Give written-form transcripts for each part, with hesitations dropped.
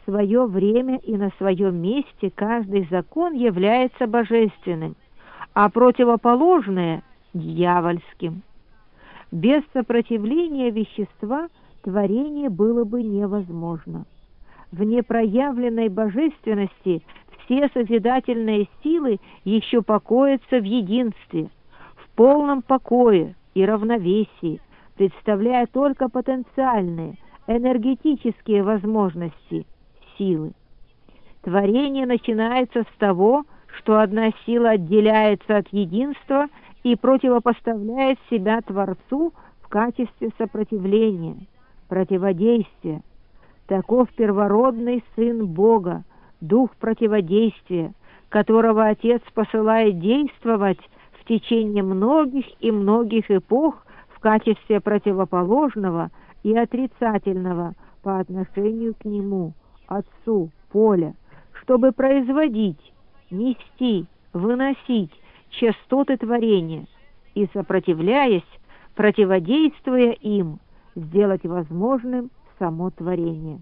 свое время и на своем месте каждый закон является божественным, а противоположное – дьявольским. Без сопротивления вещества творение было бы невозможно. В непроявленной божественности все созидательные силы еще покоятся в единстве, в полном покое и равновесии, представляя только потенциальные, энергетические возможности силы. Творение начинается с того, что одна сила отделяется от единства и противопоставляет себя Творцу в качестве сопротивления, противодействия. Таков первородный Сын Бога, Дух противодействия, которого Отец посылает действовать в течение многих и многих эпох в качестве противоположного и отрицательного по отношению к Нему, Отцу, поля, чтобы производить, нести, выносить частоты творения и, сопротивляясь, противодействуя им, сделать возможным само творение.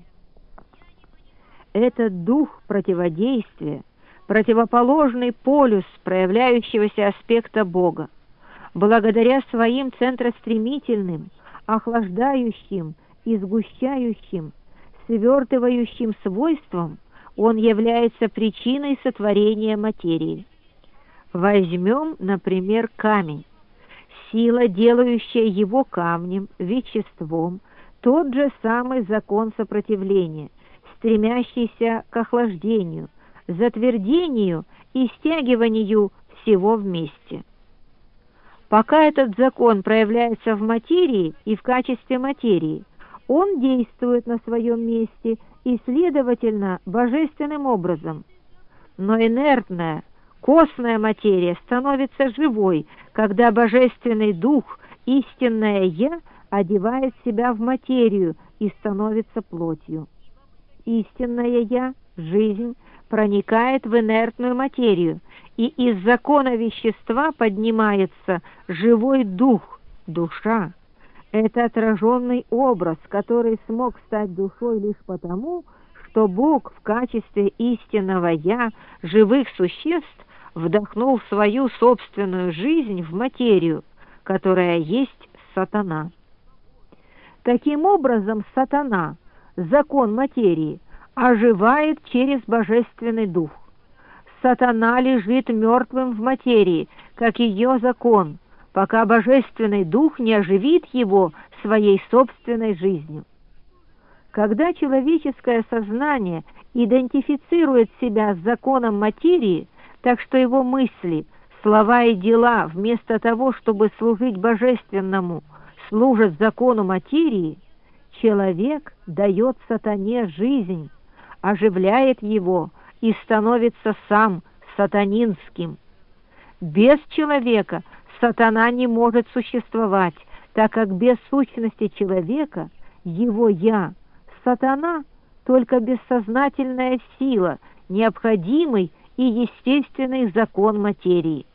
Этот дух противодействия, противоположный полюс проявляющегося аспекта Бога, благодаря своим центростремительным, охлаждающим и сгущающим, свертывающим свойствам, он является причиной сотворения материи. Возьмем, например, камень. Сила, делающая его камнем, веществом, тот же самый закон сопротивления, стремящийся к охлаждению, затвердению и стягиванию всего вместе. Пока этот закон проявляется в материи и в качестве материи, он действует на своем месте и, следовательно, божественным образом. Но инертная, косная материя становится живой, когда божественный дух, истинное «Я», одевает себя в материю и становится плотью. Истинное «Я», жизнь, проникает в инертную материю, и из закона вещества поднимается живой дух, душа. Это отраженный образ, который смог стать душой лишь потому, что Бог в качестве истинного «Я» живых существ вдохнул свою собственную жизнь в материю, которая есть сатана. Таким образом, сатана, закон материи, оживает через божественный дух. Сатана лежит мертвым в материи, как ее закон, пока божественный дух не оживит его своей собственной жизнью. Когда человеческое сознание идентифицирует себя с законом материи, так что его мысли, слова и дела, вместо того, чтобы служить божественному, служат закону материи, человек дает сатане жизнь, оживляет его и становится сам сатанинским. Без человека сатана не может существовать, так как без сущности человека, его «я», сатана — только бессознательная сила, необходимый и естественный закон материи.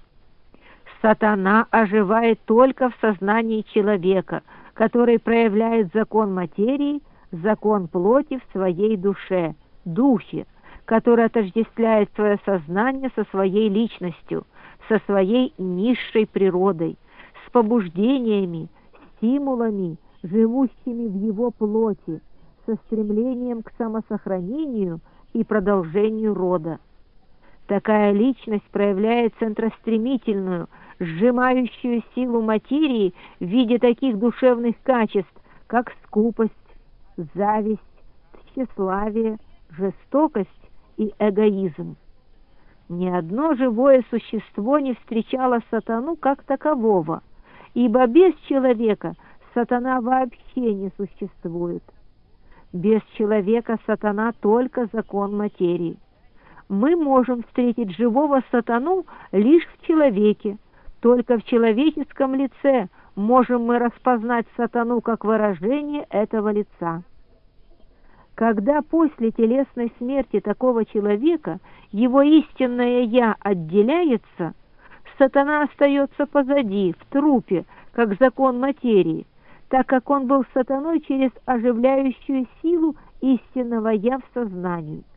Сатана оживает только в сознании человека, который проявляет закон материи, закон плоти в своей душе, духе, который отождествляет свое сознание со своей личностью, со своей низшей природой, с побуждениями, стимулами, живущими в его плоти, со стремлением к самосохранению и продолжению рода. Такая личность проявляет центростремительную, сжимающую силу материи в виде таких душевных качеств, как скупость, зависть, тщеславие, жестокость и эгоизм. Ни одно живое существо не встречало сатану как такового, ибо без человека сатана вообще не существует. Без человека сатана только закон материи. Мы можем встретить живого сатану лишь в человеке. Только в человеческом лице можем мы распознать сатану как выражение этого лица. Когда после телесной смерти такого человека его истинное «я» отделяется, сатана остается позади, в трупе, как закон материи, так как он был сатаной через оживляющую силу истинного «я» в сознании.